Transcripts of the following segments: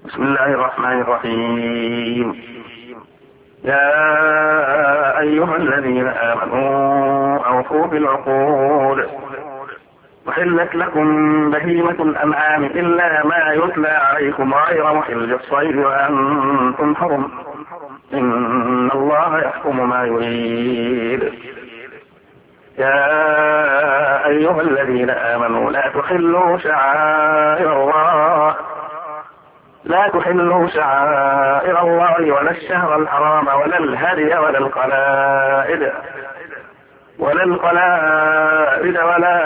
بسم الله الرحمن الرحيم. يا أيها الذين آمنوا أوفوا بالعقود أحلت لكم بهيمة الأنعام إلا ما يتلى عليكم غير محل الصيد وأنتم حرم إن الله يحكم ما يريد. يا أيها الذين آمنوا لا تحلوا شعائر الله ولا الشهر الحرام ولا الهدي ولا القلائد ولا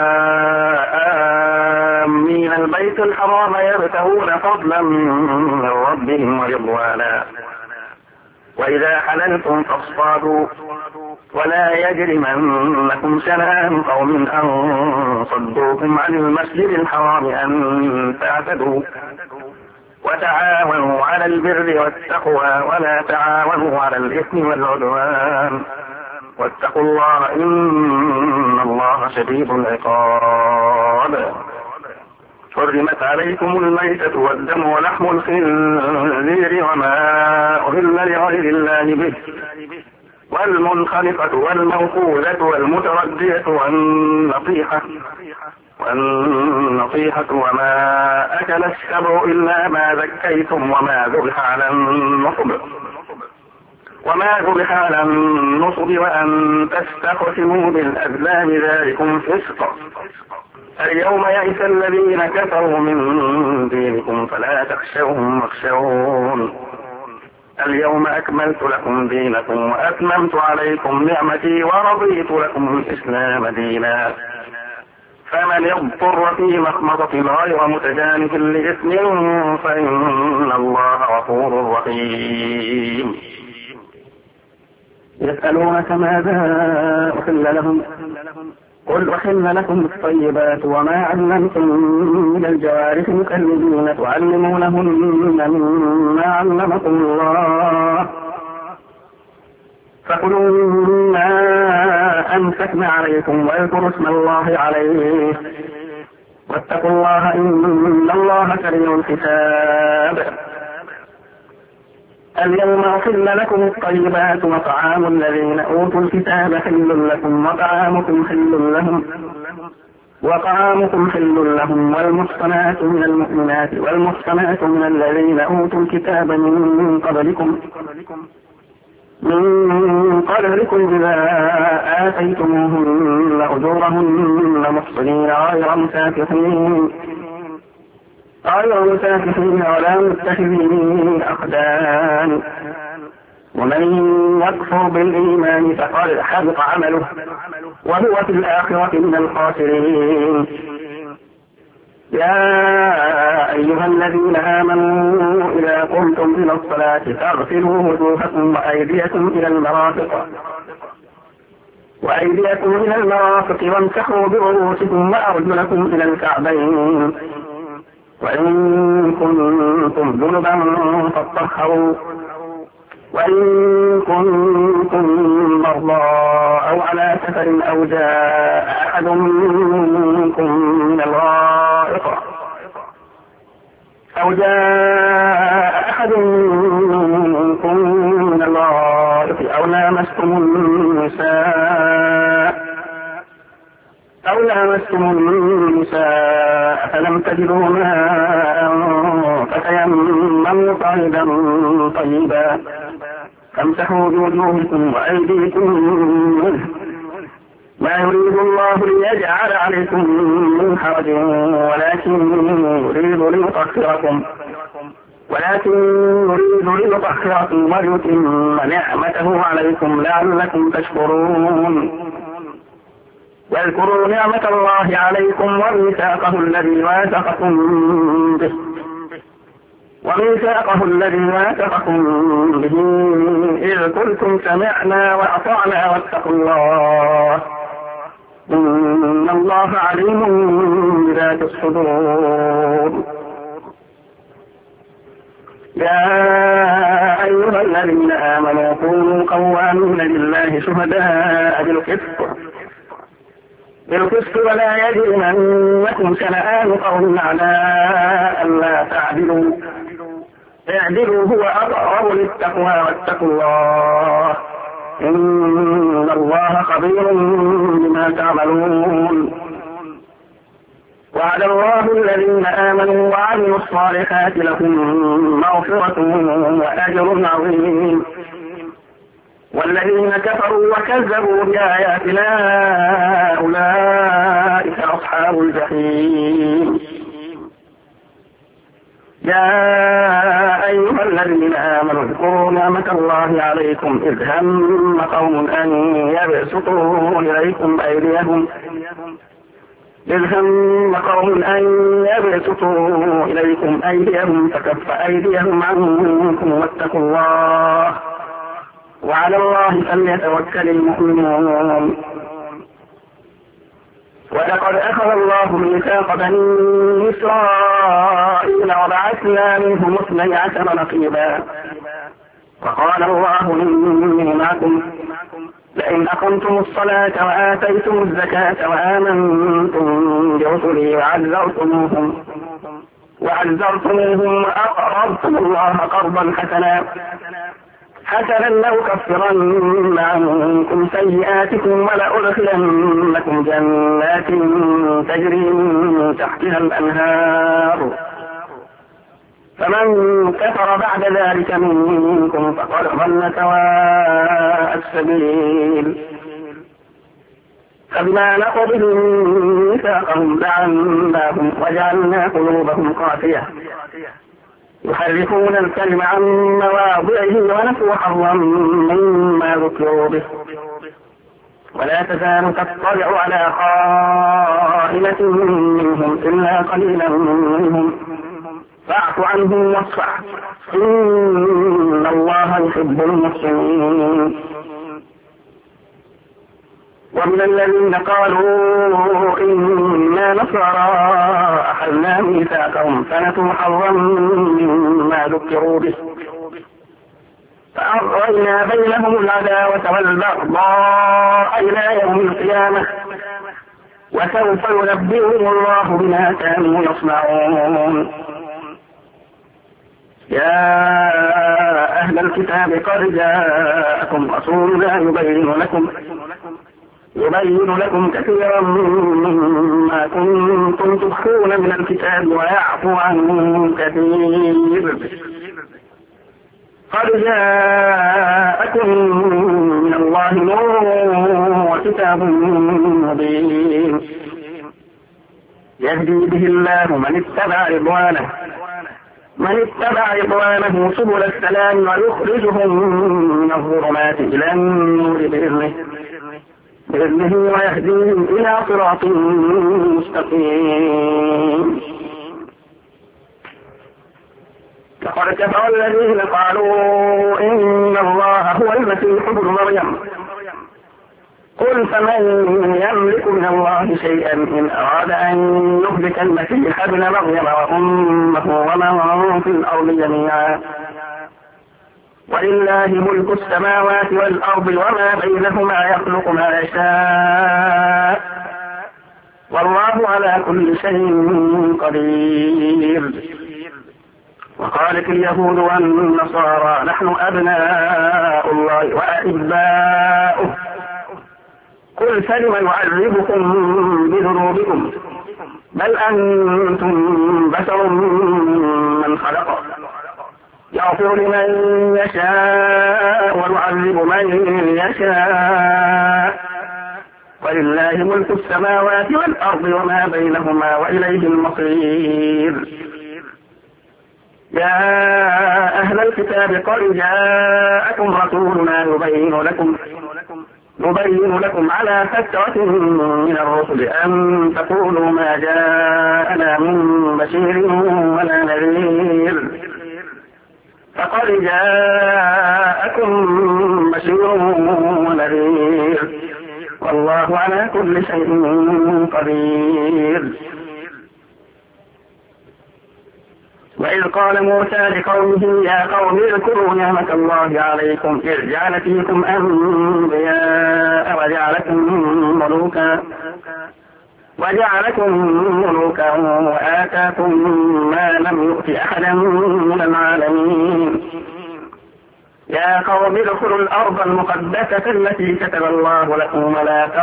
آمين البيت الحرام يبتغون فضلا من ربهم ورضوانا وإذا حللتم فاصطادوا ولا يجرمنكم شنآن قوم أن صدوكم عن المسجد الحرام أن تعتدوا وتعاونوا على البر والتقوى ولا تعاونوا على الإثم والعدوان واتقوا الله إن الله شديد العقاب. حرمت عليكم الميتة والدم ولحم الخنزير وما أهل لغير الله به والمنخنقة والموقوذة والمتردية والنطيحة وما أكل السبع إلا ما ذكيتم وما ذبح على النصب وأن تستقسموا بالأزلام ذلكم فسق. اليوم يئس الذين كفروا من دينكم فلا تخشوهم واخشون. اليوم أكملت لكم دينكم وأتممت عليكم نعمتي ورضيت لكم الإسلام دينا. فمن اضطر في مخمصة غير متجانف لإثم فإن الله غفور رحيم. يسألونك ماذا أحل لهم قل أحل لكم الطيبات وما علمتم من الجوارح مكلبين تعلمونهن مما علمكم الله فكلوا مما أمسكن عليكم واذكروا اسم الله عليه واتقوا الله إن الله سريع الحساب. اليوم أحل لكم الطيبات وطعام الذين أوتوا الكتاب حل لكم وطعامكم حل لهم والمحصنات من المؤمنات والمحصنات من الذين أوتوا الكتاب من قبلكم إذا آتيتموهن أجورهن محصنين غير مسافحين ولا متخذين أخدان ومن يكفر بالإيمان فقد حبط عمله وهو في الآخرة من الخاسرين. يا أيها الذين آمنوا إذا قمتم إلى الصلاة فاغسلوا وجوهكم وأيديكم إلى المرافق وامسحوا برؤوسكم وأرجلكم إلى الكعبين وإن كنتم جنبا فاطهروا وإن كنتم مرضى أو على سفر أو جاء أحد منكم من الغائط أو لامستم النساء فلم تجدوا ماء فتيمموا صعيدا طيبا فامسحوا بوجوهكم وأيديكم منه ما يريد الله ليجعل عليكم من حرج ولكن يريد ليطهركم ويتم نعمته عليكم لعلكم تشكرون. واذكروا نعمة الله عليكم وميثاقه الذي واثقكم به إذ قلتم سمعنا وأطعنا واتقوا الله إن الله عليم بذات الصدور. يا أيها الذين آمنوا كونوا قوامين لله شهداء بالقسط ولا يجرمنكم شنآن قوم على ألا تعدلوا اعدلوا هو أقرب للتقوى واتقوا الله إن الله خبير بما تعملون. وعد الله الذين آمنوا وعملوا الصالحات لهم مغفرة وأجر عظيم. والذين كفروا وكذبوا بآياتنا أولئك أصحاب الجحيم. يا أيها الذين آمنوا اذكروا نعمة الله عليكم إذ هم قوم أن يبسطوا إليكم أيديهم فكف أيديهم عنكم واتقوا الله وعلى الله فليتوكل المؤمنون. ولقد أخذ الله ميثاق بني إسرائيل وبعثنا منهم 12 نقيبا وقال الله إني معكم لئن أقمتم الصلاة وآتيتم الزكاة وآمنتم برسلي وعزرتموهم وأقرضتم الله قرضا حسنا لأكفرن عنكم سيئاتكم ولأدخلنكم جنات تجري من تحتها الأنهار فمن كفر بعد ذلك منكم فقد ضل سواء السبيل. فبما نقضهم ميثاقهم لعناهم وجعلنا قلوبهم قاسية يحرفون الكلم عن مواضعه ونسوا حظا مما ذكروا به ولا تزال تطلع على خائنة منهم إلا قليلا منهم فاعف عنهم واصفح إن الله يحب المحسنين. ومن الذين قالوا إنا نصارى أخذنا ميثاقهم فنسوا حظا مما ذكروا به فأغرينا بينهم العداوة والبغضاء إلى يوم القيامة وسوف ينبئهم الله بما كانوا يصنعون. يا أهل الكتاب قد جاءكم رسولنا يبين لكم كثيرا مما كنتم تخفون من الكتاب ويعفو عن كثير. قد جاءكم من الله نور وكتاب مبين يهدي به الله من اتبع رضوانه سبل السلام ويخرجهم من الظلمات إلى النور بإذنه ويهديهم إلى صراط مستقيم. لقد كفر الذين قالوا إن الله هو المسيح ابن مريم قل فمن يملك من الله شيئا إن أراد أن يهلك المسيح ابن مريم وأمه ومن في الأرض جميعا ولله ملك السماوات والأرض وما بينهما يخلق ما يشاء والله على كل شيء قدير. وقالت اليهود والنصارى نحن أبناء الله وأحباؤه قل فلم يعذبكم بذنوبكم بل أنتم بشر ممن خلق يغفر لمن يشاء ويعذب من يشاء ولله ملك السماوات والأرض وما بينهما وإليه المصير. يا أهل الكتاب قد جاءكم رسولنا يبين لكم على فترة من الرسل أن تقولوا ما جاءنا من بشير ولا نذير فقد جاءكم بشير ونذير والله على كل شيء قدير. وإذ قال موسى لقومه يا قوم اذكروا نعمة الله عليكم إذ جعل فيكم أنبياء وجعلكم ملوكا وآتاكم ما لم يؤت أحدا من العالمين يا قوم ادخلوا الأرض المقدسة التي كتب الله لكم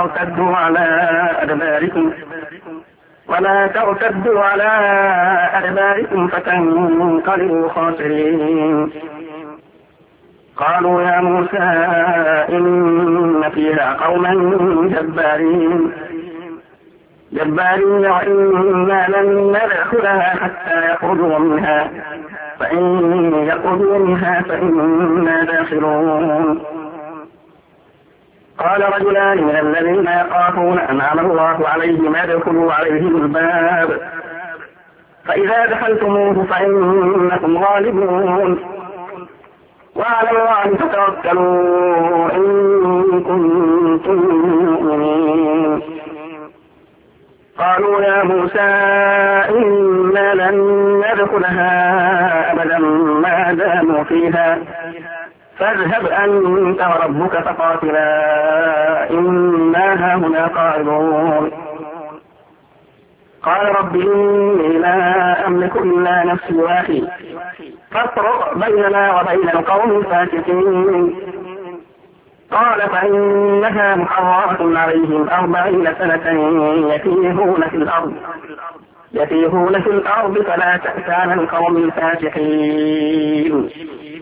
ولا ترتدوا على أدباركم فتنقلبوا خاسرين. قالوا يا موسى إن فيها قوما جبارين وإنا لن ندخلها حتى يخرجوا منها فإن يخرجوا منها فإنا داخلون. قال رجلان من الذين يخافون أنعم الله عليهم ادخلوا عليهم الباب فإذا دخلتموه فإنكم غالبون وعلى الله فتوكلوا إن كنتم مؤمنين. قالوا يا موسى إنا لن ندخلها أبدا ما داموا فيها فاذهب أنت وربك فقاتلا إنا هاهنا قاعدون. قال رب إني لا أملك إلا نفسي وأخي فافرق بيننا وبين القوم الفاسقين. قال فإنها محرمة عليهم 40 سنة يتيهون في الأرض فلا تأس على القوم الفاسقين.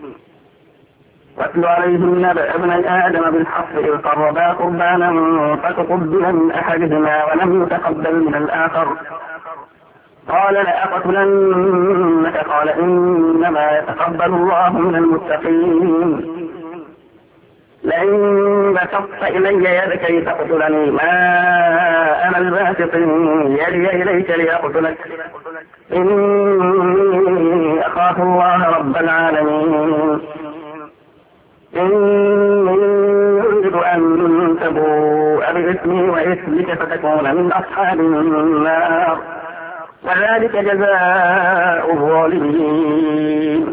واتل عليهم نبأ ابني آدم بالحق إذ قربا قربانا فتقبل من أحدهما ولم يتقبل من الآخر قال لأقتلنك قال إنما يتقبل الله من المتقين. لئن بسطت إلي يدك لتقتلني ما أنا بباسط يدي إليك لأقتلك إني أخاف الله رب العالمين. إني أريد أن تبوء بإثمي وإثمك فتكون من أصحاب النار وذلك جزاء الظالمين.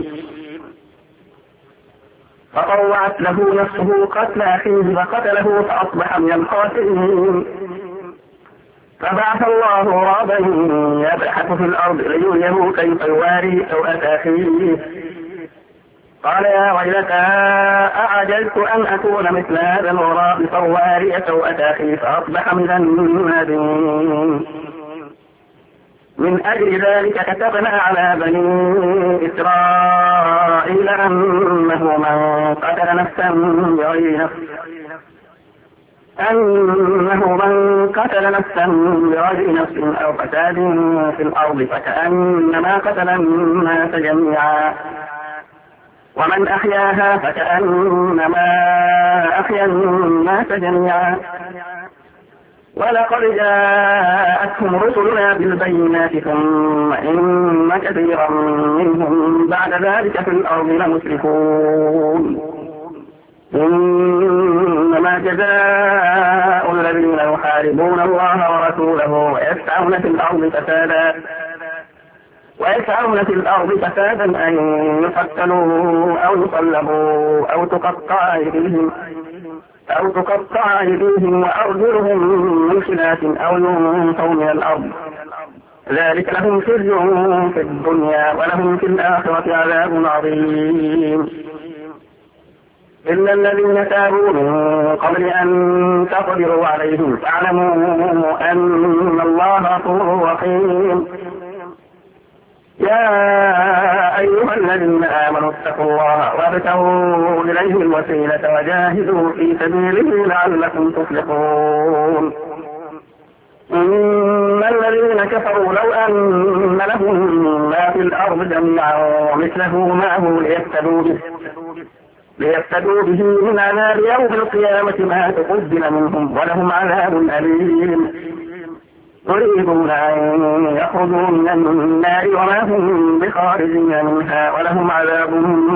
فطوعت له نفسه قتل أخيه فقتله فأصبح من الخاسرين. فبعث الله غرابا يبحث في الأرض ليريه كيف يواري سوءة أخيه قال يا ويلتى أعجزت أن أكون مثل هذا الغراب فواري سوءة أخي فأصبح من النادمين. من أجل ذلك كتبنا على بني إسرائيل أنه من قتل نفسا بغير نفس أو فساد في الأرض فكأنما قتل الناس جميعا ومن أحياها فكأنما أحيا الناس جميعا. ولقد جاءتهم رسلنا بالبينات ثم إن كثيرا منهم بعد ذلك في الأرض لمسرفون. إنما جزاء الذين يحاربون الله ورسوله ويسعون في الأرض فسادا أن يقتلوا أو يصلبوا أو تقطع أيديهم وأرجلهم من خلاف أو ينفوا من الأرض ذلك لهم خزي في الدنيا ولهم في الآخرة عذاب عظيم. إلا الذين تابوا من قبل أن تقدروا عليهم فاعلموا أن الله غفور رحيم. يا أيها الذين آمنوا اتقوا الله وابتغوا إليه الوسيلة وجاهدوا في سبيله لعلكم تفلحون. إن الذين كفروا لو أن لهم ما في الأرض جميعا ومثله معه ليفتدوا به من عذاب يوم القيامة ما تقبل منهم ولهم عذاب أليم. يريدون أن يخرجوا من النار وما هم بخارجين منها ولهم عذاب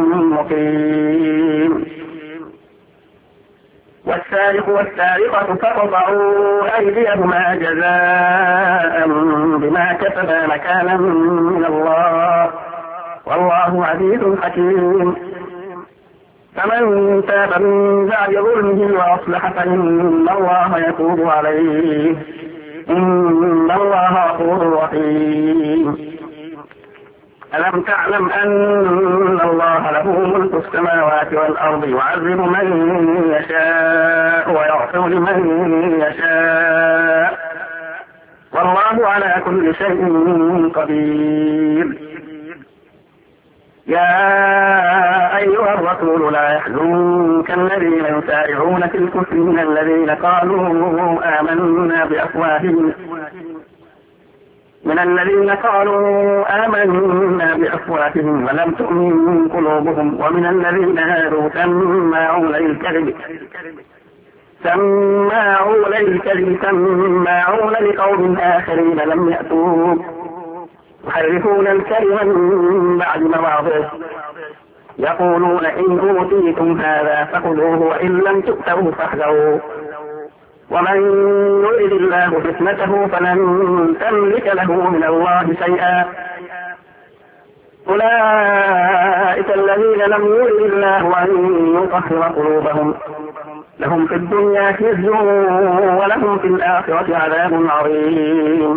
مقيم. والسارق والسارقة فاقطعوا أيديهما جزاء بما كسبا نكالا من الله والله عزيز حكيم. فمن تاب من بعد ظلمه وأصلح فإن الله يتوب عليه إن الله غفور رحيم. ألم تعلم أن الله له ملك السماوات والأرض يعذب من يشاء ويغفر لمن يشاء والله على كل شيء قدير. يا أيها الرسول لا يحزنك الذين يسارعون في الكفر من الذين قالوا آمنا بأفواههم ولم تؤمن قلوبهم ومن الذين هادوا سماعون للكذب سماعون لقوم آخرين لم يأتوك يحرفون الكلم من بعد مواضعه يقولون إن أوتيتم هذا فخذوه وإن لم تؤتوه فاحذروا ومن يرد الله فتنته فلن تملك له من الله شيئا أولئك الذين لم يرد الله أن يطهر قلوبهم لهم في الدنيا خزي ولهم في الآخرة عذاب عظيم.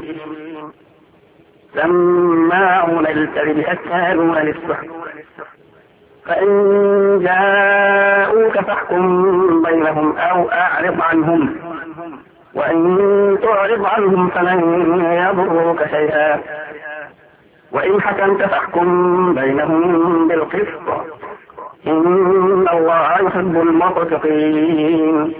سماعون للكذب أكالون للسحت فإن جاءوك فاحكم بينهم أو أعرض عنهم وإن تعرض عنهم فلن يضروك شيئا وإن حكمت فاحكم بينهم بالقسط إن الله يحب المقسطين.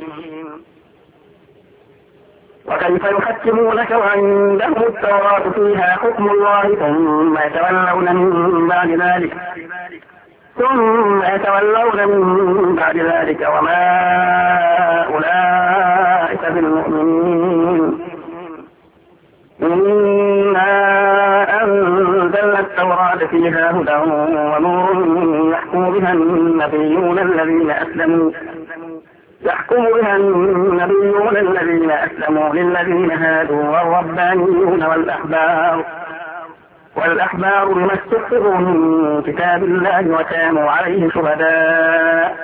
وكيف يحكمونك وعندهم التوراة فيها حكم الله ثم يتولون من بعد ذلك وما أولئك بالمؤمنين. إنا أنزلنا التوراة فيها هدى ونور يحكم بها النبيون الذين أسلموا للذين هادوا والربانيون والأحبار بما استحفظوا من كتاب الله وكانوا عليه شهداء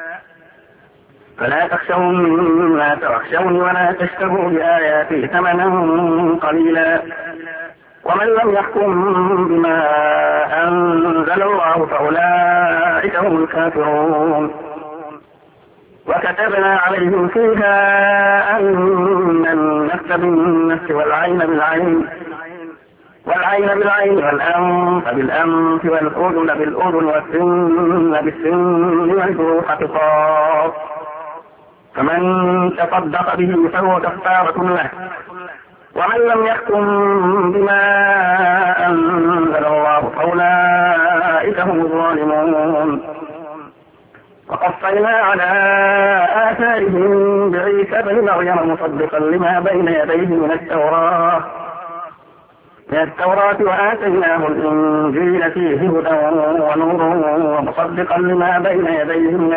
فلا تخشوا ما تخشون ولا تشتروا بآياتي ثمنا قليلا ومن لم يحكم بما أنزل الله فأولئك هم الكافرون. وكتبنا عليهم فيها أن النفس بالنفس والعين بالعين والأنف بالأنف والأذن بالأذن والسن بالسن والجروح قصاص فمن تصدق به فهو كفارة له ومن لم يحكم بما أنزل الله فأولئك هم الظالمون. وقفينا على آثارهم بعيسى بن مريم مصدقا لما بين يديه من التوراة وآتيناه الإنجيل فيه هدى ونور ومصدقا لما بين يديه من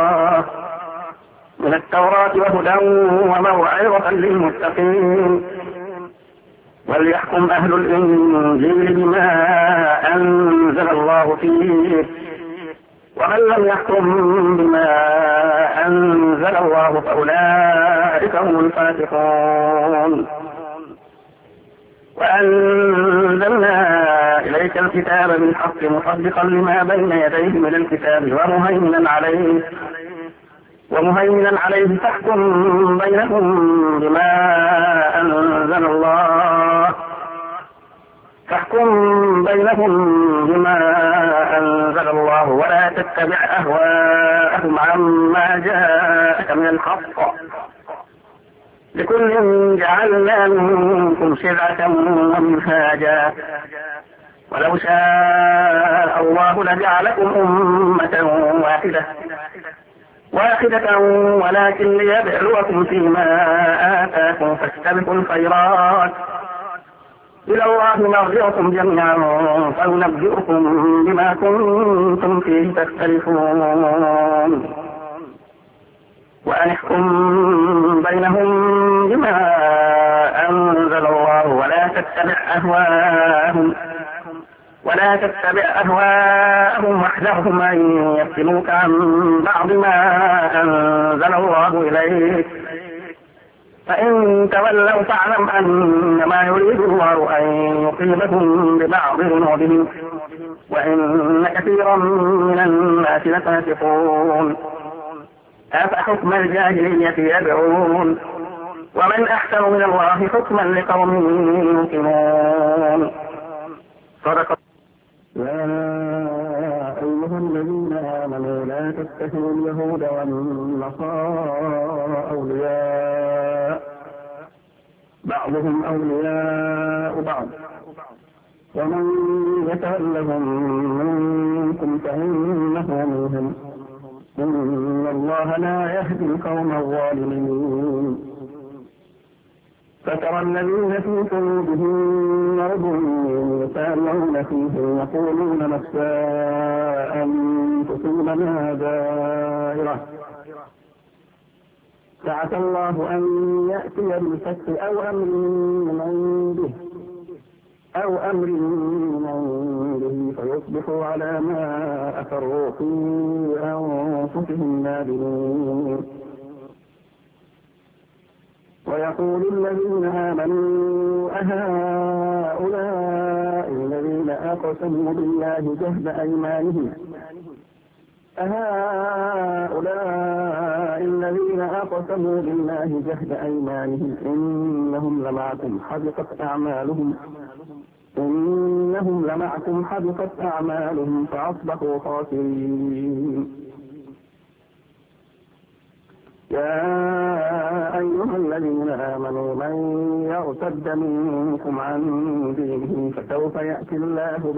التوراة وهدى وموعظة للمتقين. وليحكم أهل الإنجيل بما أنزل الله فيه ومن لم يحكم بما أنزل الله فأولئك هم الفاسقون. وأنزلنا إليك الكتاب بالحق مصدقا لما بين يديه من الكتاب ومهيمنا عليه فاحكم بينهم بما أنزل الله ولا تتبع أهواءهم عما جاءك من الحق لكل جعلنا منكم شرعة ومنهاجا ولو شاء الله لجعلكم أمة واحدة ولكن ليبلوكم فيما آتاكم فاستبقوا الخيرات إلى الله مرجعكم جميعا فينبئكم بما كنتم فيه تختلفون. وأن احكم بينهم بما أنزل الله ولا تتبع أهواءهم واحذرهم أن يفتنوك عن بعض ما أنزل الله إليك فإن تولوا فاعلم أنما يريد الله أن يصيبكم ببعض ذنوبهم وإن كثيرا من الناس لفاسقون. أفحكم الجاهلية يبغون ومن أحسن من الله حكما لقوم يوقنون. صدق. يا أيها الذين آمنوا لا تتخذوا اليهود والنصارى أولياء بعضهم أولياء بعض ومن يتولهم منكم فإنه منهم إن الله لا يهدي القوم الظالمين. فترى الذين في قلوبهم مرض يسارعون فيه يقولون نخشى أن تصيبنا دائرة فعسى الله أن يأتي بالفتح أو أمر من عنده فيصبحوا على ما أسروا في أنفسهم نادمين. ويقول الذين آمنوا أهؤلاء الذين أقسموا بالله جهد أيمانهم إنهم لمعكم حبطت أعمالهم فأصبحوا خاسرين. يا أيها الذين آمنوا من يرتد منكم عن دينه فسوف يأتي الله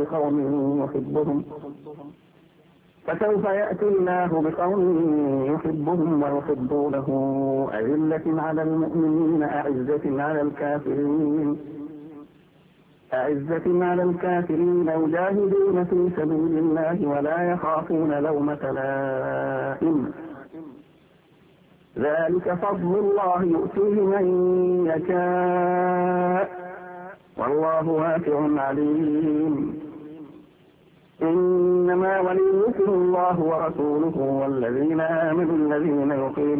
بقوم يحبهم ويحبونه أذلة على المؤمنين أعزة على الكافرين يجاهدون في سبيل الله ولا يخافون لومة لائم ذلك فضل الله يؤتيه من يشاء والله واسع عليم. إنما وليكم الله ورسوله والذين آمنوا الذين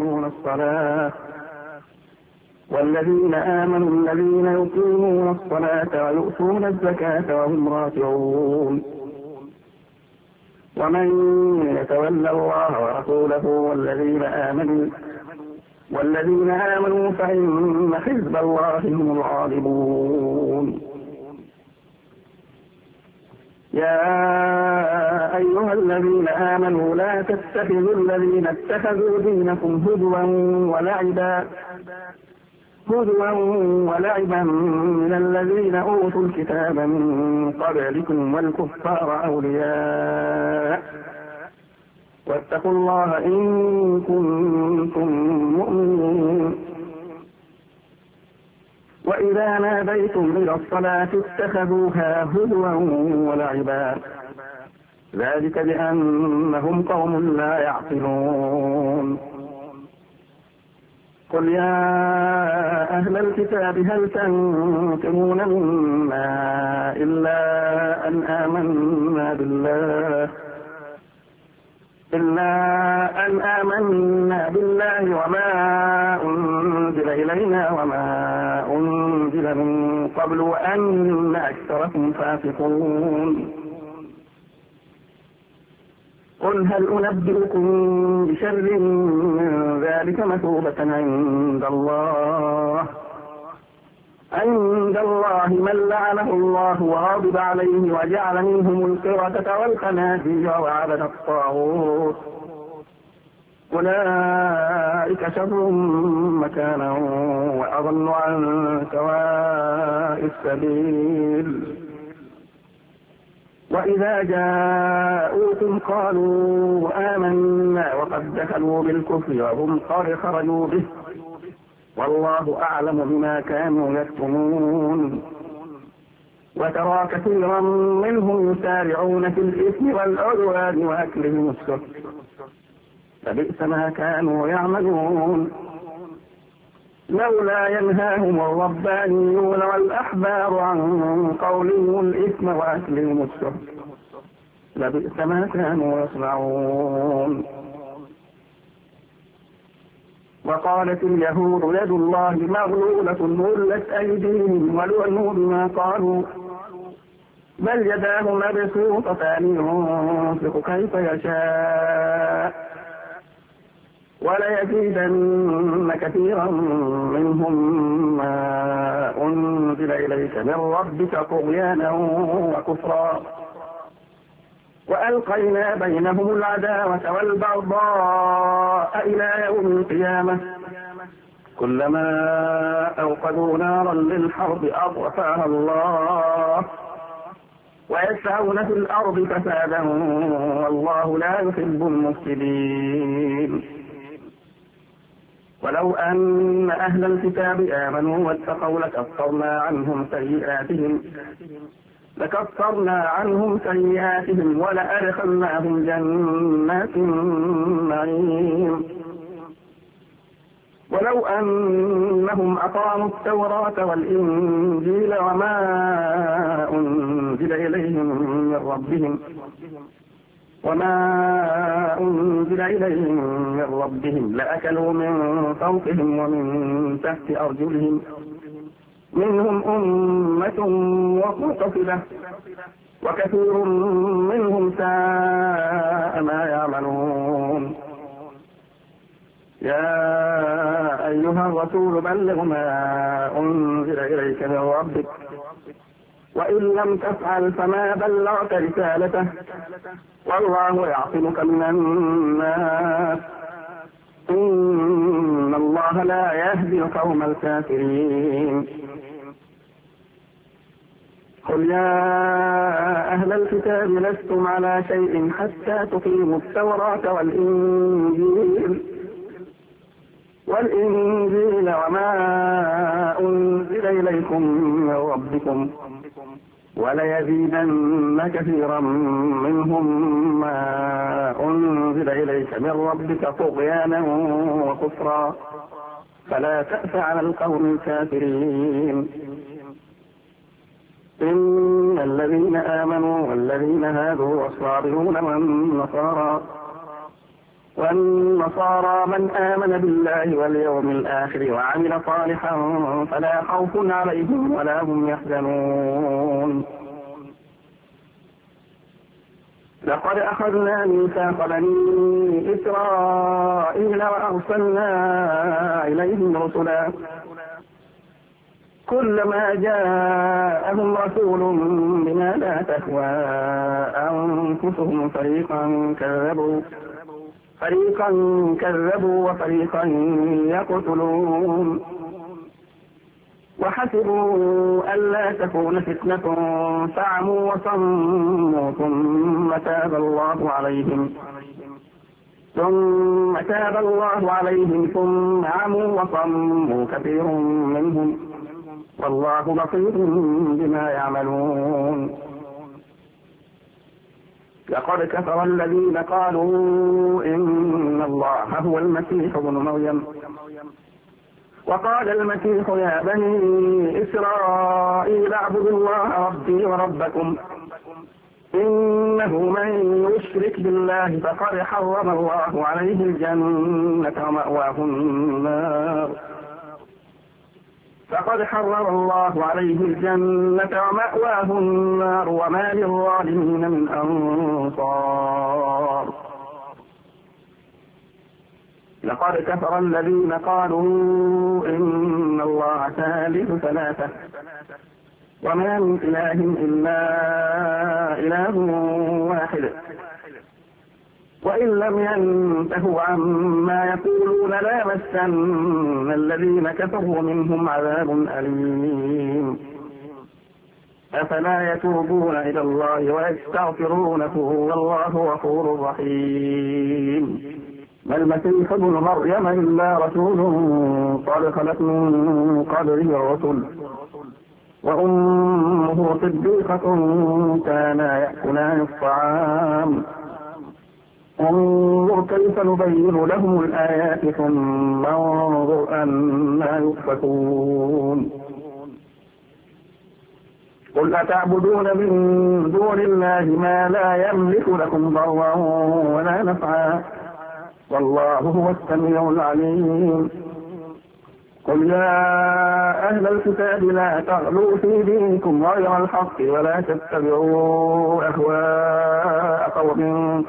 يقيمون الصلاة ويؤتون الزكاة وهم راكعون. ومن يتولى الله ورسوله والذين آمنوا فإن حزب الله هم الغالبون. يا أيها الذين آمنوا لا تتخذوا الذين اتخذوا دينكم هزوا ولعبا من الذين أوتوا الكتاب من قبلكم والكفار أولياء واتقوا الله إن كنتم مؤمنين. وإذا ناديتم إلى الصلاة اتخذوها هزوا ولعبا ذلك بأنهم قوم لا يعقلون. قل يا أهل الكتاب هل تنكرون منا إلا أن آمنا بالله وما أنزل إلينا وما أنزل من قبل وأن أكثركم فاسقون. قل هل أنبئكم بشر من ذلك مثوبة عند الله من لعنه الله وغضب عليه وجعل منهم القردة والخنازير وعبد الطاغوت أولئك شر مكانا وأضل عن سواء السبيل. وإذا جاءوكم قالوا آمنا وقد دخلوا بالكفر وهم قد خرجوا به والله أعلم بما كانوا يكتمون. وترى كثيرا منهم يسارعون في الإثم والعدوان وأكلهم السحت فبئس ما كانوا يعملون. لولا ينهاهم الربانيون والأحبار عن قولهم الإثم وأكلهم السحت لبئس ما كانوا يصنعون. وقالت اليهود يد الله مغلولة غلت أيديهم ولعنوا بما قالوا بل يداه مبسوطتان ينفق كيف يشاء وليزيدن كثيرا منهم ما أنزل إليك من ربك طغيانا وكفرا وألقينا بينهم العداوة والبغضاء إلى يوم القيامة كلما أوقدوا نارا للحرب أطفأها الله ويسعون في الأرض فسادا والله لا يحب المفسدين ولو أن أهل الكتاب آمنوا واتقوا لكفرنا عنهم سيئاتهم ولأدخلناهم جنات النعيم ولو أنهم أقاموا التوراة والإنجيل وما أنزل إليهم من ربهم لأكلوا من فوقهم ومن تحت أرجلهم منهم أمة مقتصدة وكثير منهم ساء ما يعملون يا أيها الرسول بلغ ما أنزل إليك من ربك وإن لم تفعل فما بلغت رسالته والله يعصمك من الناس إن الله لا يهدي القوم الكافرين قل يا أهل الكتاب لستم على شيء حتى تقيموا التوراة والإنجيل وما أنزل إليكم من ربكم وليزيدن كثيرا منهم ما أنزل إليك من ربك طغيانا وكفرا فلا تأس على القوم الكافرين إن الذين آمنوا والذين هادوا والصابرون والنصارى من آمن بالله واليوم الآخر وعمل صالحا فلا خوف عليهم ولا هم يحزنون لقد أخذنا ميثاق بني إسرائيل وأرسلنا إليهم رسلا كلما جاءهم رسول بما لا تهوى أنفسهم فريقا كذبوا وفريقا يقتلون وحسبوا ألا تكون فتنة فعموا وصموا ثم تاب الله عليهم ثم عموا وصموا كثير منهم والله بصير بما يعملون لقد كفر الذين قالوا إن الله هو المسيح ابن مريم وقال المسيح يا بني إسرائيل اعبدوا الله ربي وربكم إنه من يشرك بالله فقد حرم الله عليه الجنة ومأواه النار وما للظالمين من أنصار لقد كفر الذين قالوا إن الله ثالث ثلاثة وما من إله إلا إله واحد وإن لم ينتهوا عما يقولون ليمسن الذين كفروا منهم عذاب أليم أفلا يتوبون إلى الله ويستغفرونه والله غفور رحيم ما المسيح ابن مريم إلا رسول قد خلت من قبله الرسل وأمه صديقة كانا يأكلان الطعام انظر كيف نبين لهم الآيات ثم انظر أنا يؤفكون قل أتعبدون من دون الله ما لا يملك لكم ضرا ولا نفعا والله هو السميع العليم. قل يا أهل الكتاب لا تغلوا في دينكم غير الحق ولا تتبعوا أهواء قوم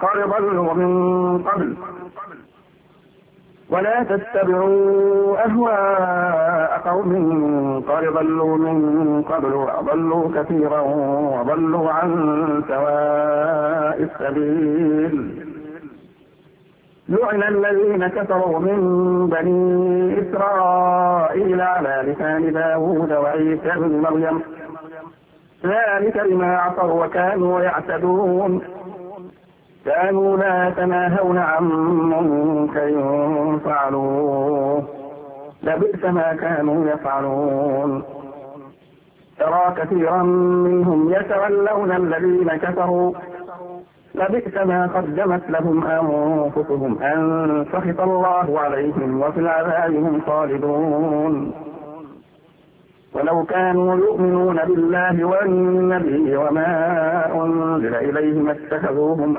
قد ضلوا من قبل وأضلوا كثيرا وضلوا عن سواء السبيل. لعن الذين كفروا من بني إسرائيل على لسان داود وعيسى بن مريم ذلك بما عصوا وكانوا يعتدون. كانوا لا يتناهون عن منكر فعلوه لبئس ما كانوا يفعلون. ترى كثيرا منهم يتولون الذين كفروا لبئس ما قدمت لهم أنفسهم أن سخط الله عليهم وفي العذاب هم خالدون. ولو كانوا يؤمنون بالله والنبي وما أنزل إليه ما اتخذوهم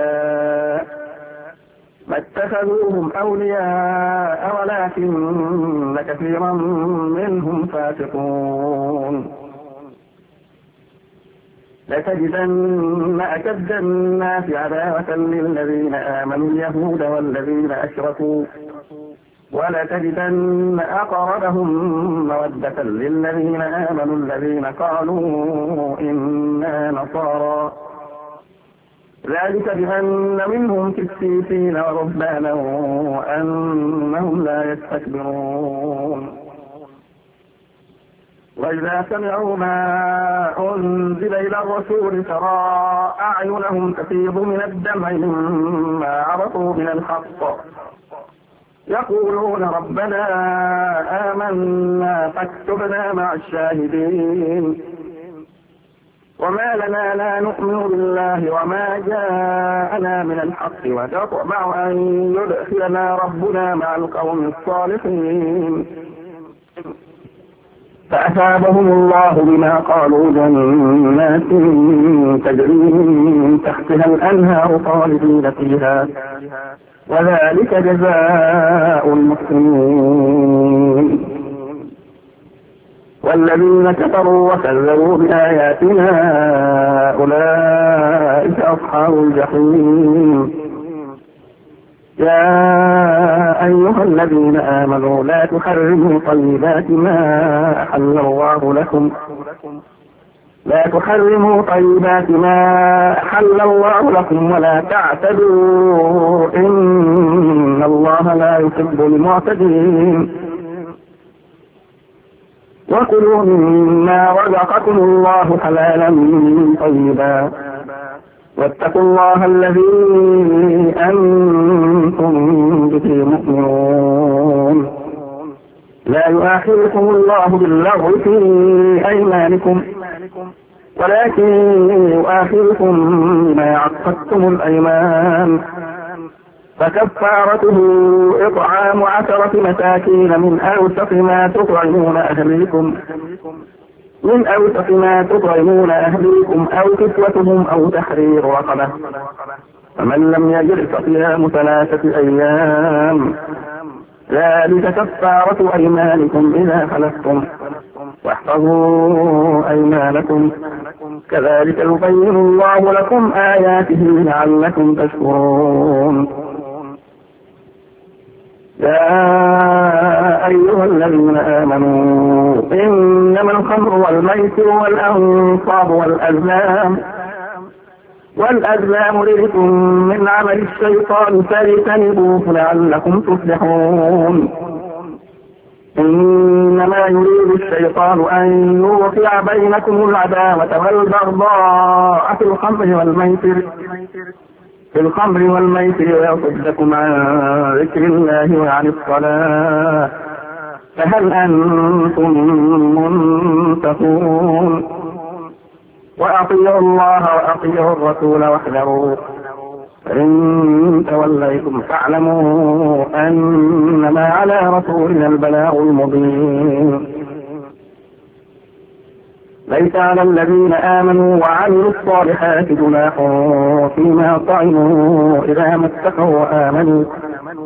أولياء ولكن كثيرا منهم فاسقون. لتجدن أشد الناس عداوة للذين آمنوا اليهود والذين أشركوا ولتجدن أقربهم مودة للذين آمنوا الذين قالوا إنا نصارى ذلك بأن منهم قسيسين ورهبانا وأنهم لا يستكبرون. وإذا سمعوا ما أنزل إلى الرسول ترى أعينهم تفيض من الدمع مما عرفوا من الحق يقولون ربنا آمنا فاكتبنا مع الشاهدين. وما لنا لا نؤمن بالله وما جاءنا من الحق ونطمع أن يدخلنا ربنا مع القوم الصالحين. فأثابهم الله بما قالوا جنات تجري من تحتها الأنهار خالدين فيها وذلك جزاء المحسنين. والذين كفروا وكذبوا بآياتنا أولئك أصحاب الجحيم. يا أيها الذين آمنوا لا تحرموا طيبات ما أحل الله لكم ولا تعتدوا إن الله لا يحب المعتدين. وكلوا مما رزقكم الله حلالا طيبا واتقوا الله الذي أنتم به مؤمنون. لا يؤاخذكم الله باللغو في أيمانكم ولكن يؤاخذكم بما عقدتم الأيمان فكفارته إطعام 10 مساكين من أوسط ما تطعمون أهليكم أو كسوتهم أو تحرير رقبة فمن لم يجد فصيام 3 أيام ذلك كفارة أيمانكم إذا حلفتم واحفظوا أيمانكم كذلك يبين الله لكم آياته لعلكم تشكرون. يا أيها الذين آمنوا إنما الخمر والميسر والأنصاب والأزلام رجس من عمل الشيطان فاجتنبوه لعلكم تفلحون. إنما يريد الشيطان أن يوقع بينكم العداوة والبغضاء في الخمر والميسر ويصدكم عن ذكر الله وعن الصلاة فهل أنتم منتهون. وأطيعوا الله وأطيعوا الرسول واحذروا فإن توليتم فاعلموا أنما على رسولنا البلاغ المبين. ليس على الذين آمنوا وعملوا الصالحات جناح فيما طعموا إذا ما اتقوا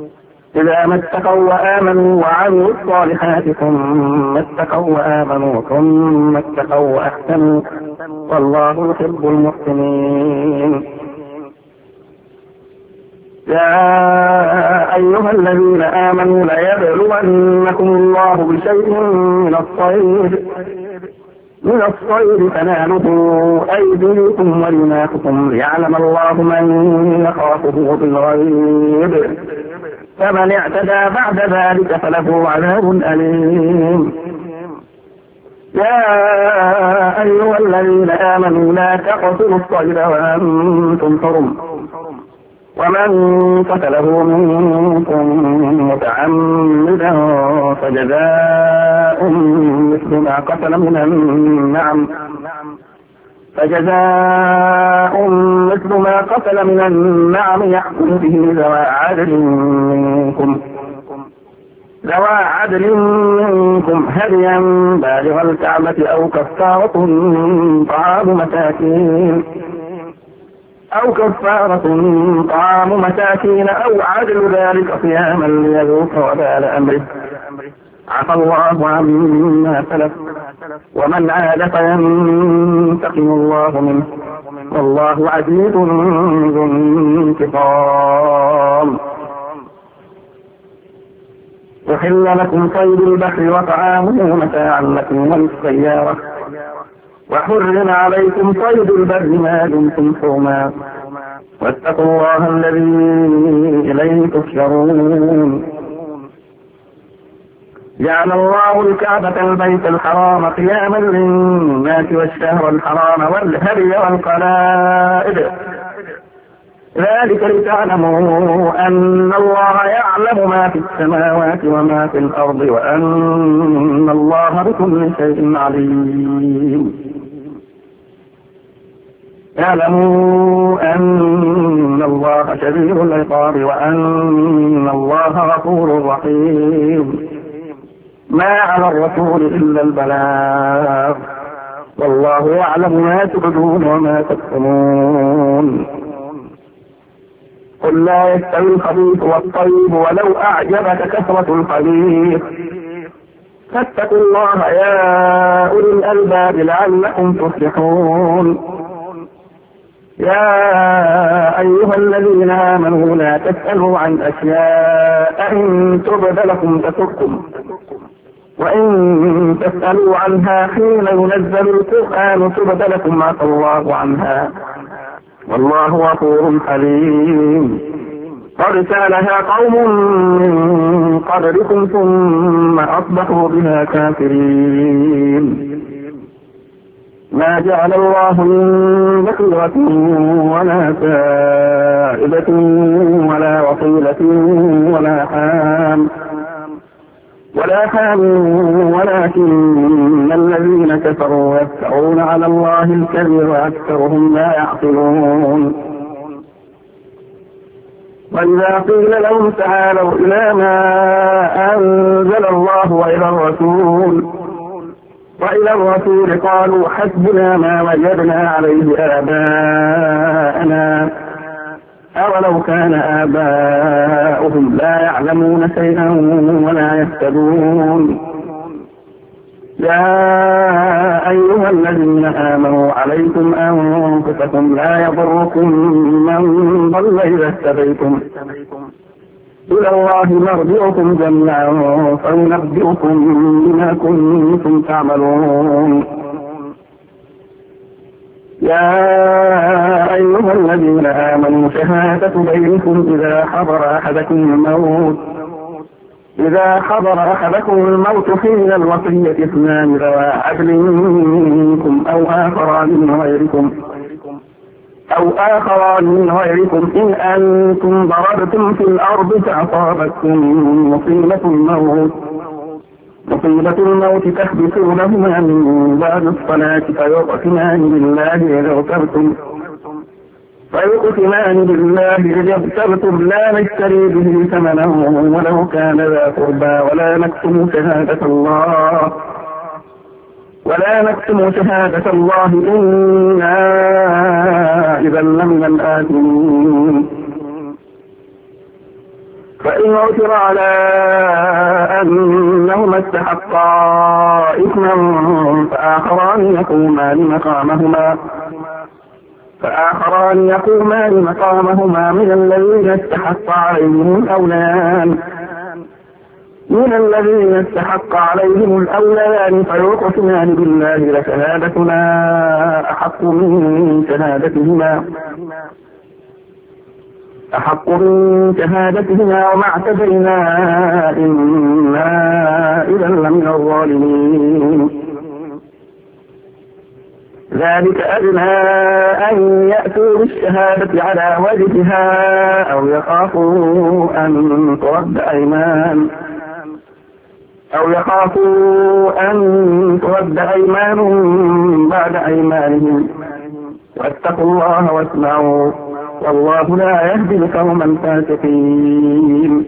إذا ما اتقوا وآمنوا وعملوا الصالحات ثم اتقوا وآمنوا ثم اتقوا وأحسنوا والله يحب المحسنين. يا أيها الذين آمنوا ليبلونكم الله بشيء من الصيد تناله أيديكم ورماحكم ليعلم الله من يخافه بالغيب فمن اعتدى بعد ذلك فله عذاب أليم. يا أيها الذين آمنوا لا تقتلوا الصيد وأنتم حرم ومن قتله منكم متعمدا فجزاء مثل ما قتل من النعم يحكم به ذوى عدل منكم هديا بالغ الكعبة أو كفارة طعام مساكين أو عدل ذلك صياما ليذوق وبال أمره عفى الله عما سلف ومن عاد فينتقم الله منه والله عزيز ذو انتقام. أحل لكم صيد البحر وطعامه متاعا لكم وللسيارة وحرم عليكم صيد البر ما دمتم حرما واتقوا الله الذي إليه تحشرون. جعل الله الكعبة البيت الحرام قياما للناس والشهر الحرام والهدي والقلائد ذلك لتعلموا أن الله يعلم ما في السماوات وما في الأرض وأن الله بكل شيء عليم. اعلموا أن الله شديد العقاب وأن الله غفور رحيم. ما على الرسول إلا البلاغ والله يعلم ما تبدون وما تكتمون. قل لا يستوي الخبيث والطيب ولو أعجبك كثرة الخبيث فاتقوا الله يا أولي الألباب لعلكم تفلحون. يا أيها الذين آمنوا لا تسألوا عن أشياء إن تبد لكم تسؤكم وإن تسألوا عنها حين ينزل القرآن تبد لكم عفى الله عنها والله غفور حليم. قد سألها قوم من قبلكم ثم أصبحوا بها كافرين. ما جعل الله من بحيرة ولا سائبة ولا وصيلة ولا حام ولكن الذين كفروا يفترون على الله الكذب وأكثرهم لا يعقلون. وإذا قيل لهم تعالوا إلى ما أنزل الله وإلى الرسول قالوا حسبنا ما وجدنا عليه آباءنا أولو كان آباؤهم لا يعلمون شيئا ولا يهتدون. يا أيها الذين آمنوا عليكم أنفسكم لا يضركم من ضل إذا اهتديتم إلى الله مرجعكم جميعا فينبئكم بما كنتم تعملون. يا أيها الذين آمنوا شهادة بينكم إذا حضر أحدكم الموت حين الوصية اثنان ذوى عدل منكم أو آخران من غيركم إن أنتم ضربتم في الأرض فأصابتكم مصيبة الموت تحبسونهما من بعد الصلاة فيقسمان بالله إذ اغتبتم لا نشتري به ثمنا ولو كان ذا قربى ولا نكتم شهادة الله إنا إذا لمن الآثمين. فإن عثر على أنهما استحقا إثما فآخران يقومان مقامهما من الذين استحق عليهم الأوليان فيقسمان بالله لشهادتنا أحق من شهادتهما وما اعتدينا إنا إذا لمن الظالمين. ذلك أدنى أن يأتوا بالشهادة على وجهها أو يخافوا أن ترد أيمان بعد أيمانهم واتقوا الله واسمعوا والله لا يهدي القوم الفاسقين.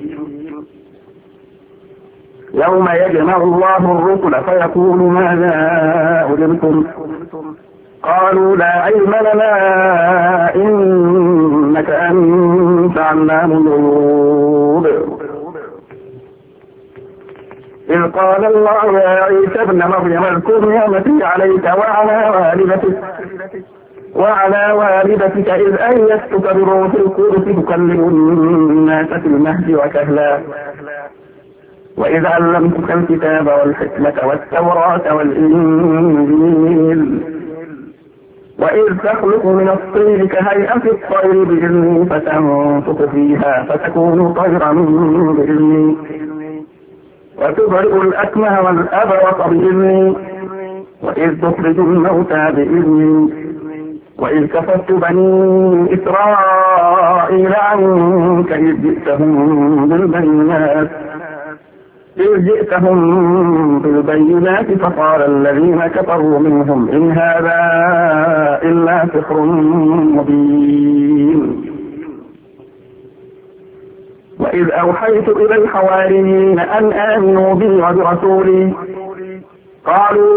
يوم يجمع الله الرسل فيقول ماذا أجبتم قالوا لا علم لنا إنك أنت علام الغيوب. إذ قال الله يا عيسى ابن مريم اذكر نعمتي عليك وعلى والدتك إذ أيدتك بروح القدس تكلم الناس في المهد وكهلا وإذ علمتك الكتاب والحكمة والتوراة والإنجيل وإذ تخلق من الطين كهيئة الطير بإذني فتنفخ فيها فتكون طيرا بإذني وتبرئ الأكمه والأبرص بإذني وإذ تخرج الموتى بإذني وإذ كفرت بني إسرائيل عنك إذ جئتهم بالبينات فقال الذين كفروا منهم إن هذا إلا سحر مبين. وإذ أوحيت إلى الحواريين أن آمنوا بي وبرسولي قالوا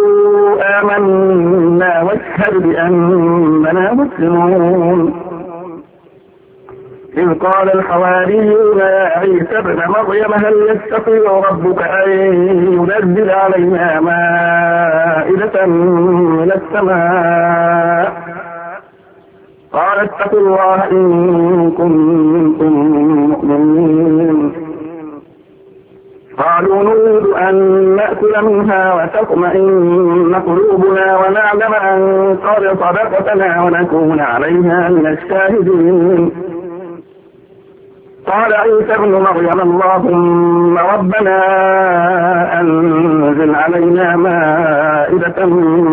آمنا واشهد بأننا مسلمون. إذ قال الحواريون يا عيسى ابن مريم هل يستطيع ربك أن ينزل علينا مائدة من السماء قال اتقوا الله إن كنتم مؤمنين. قالوا نريد أن نأكل منها وتطمئن قلوبنا ونعلم أن قد صدقتنا ونكون عليها من الشاهدين. قال عيسى ابن مريم اللهم ربنا أنزل علينا مائدة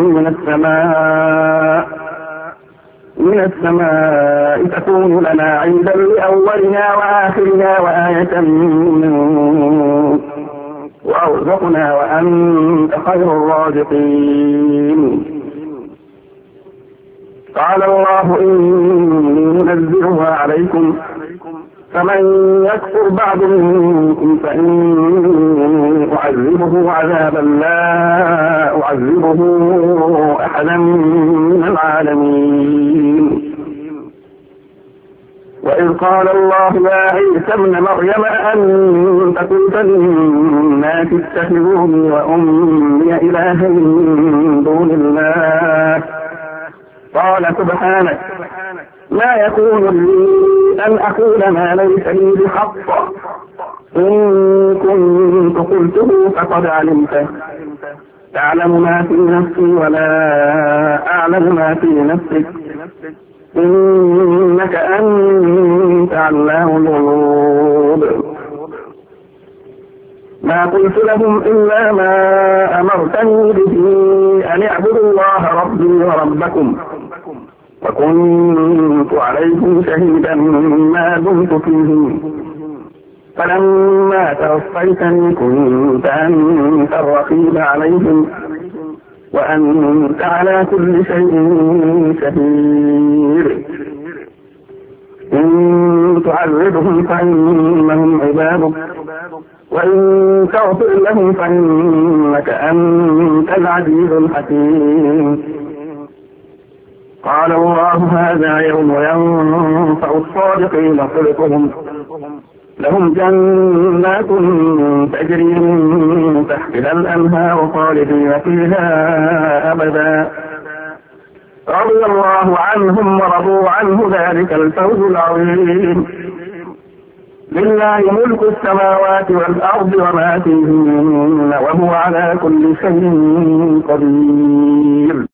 من السماء تكون لنا عيدا لأولنا وآخرنا وآية منك وارزقنا وأنت خير الرازقين. قال الله إني منزلها عليكم فمن يكفر بعد منكم فإني أعذبه عذابا لا أعذبه أحدا من العالمين. وإذ قال الله يا عيسى ابن مريم أنت قلت للناس اتخذوني وأمي إلهين من دون الله قال سبحانك ما يكون لي أن أقول ما ليس لي بحق إن كنت قلته فقد علمته تعلم ما في نفسي ولا أعلم ما في نفسك إنك أنت علام الغيوب. ما قلت لهم إلا ما أمرتني به أن اعبدوا الله ربي وربكم وكنت عليهم شهيدا ما دمت فيهم فلما توفيتني كنت أنت الرقيب عليهم وأنت على كل شيء شهيد. إن تعذبهم فإنهم عبادك وإن تغفر لهم فإنك أنت العزيز الحكيم. قال الله هذا يوم ينفع الصادقين صدقهم لهم جنات تجري من تحتها الأنهار خالدين فيها أبدا رضي الله عنهم ورضوا عنه ذلك الفوز العظيم لله ملك السماوات والأرض وما فيهن وهو على كل شيء قدير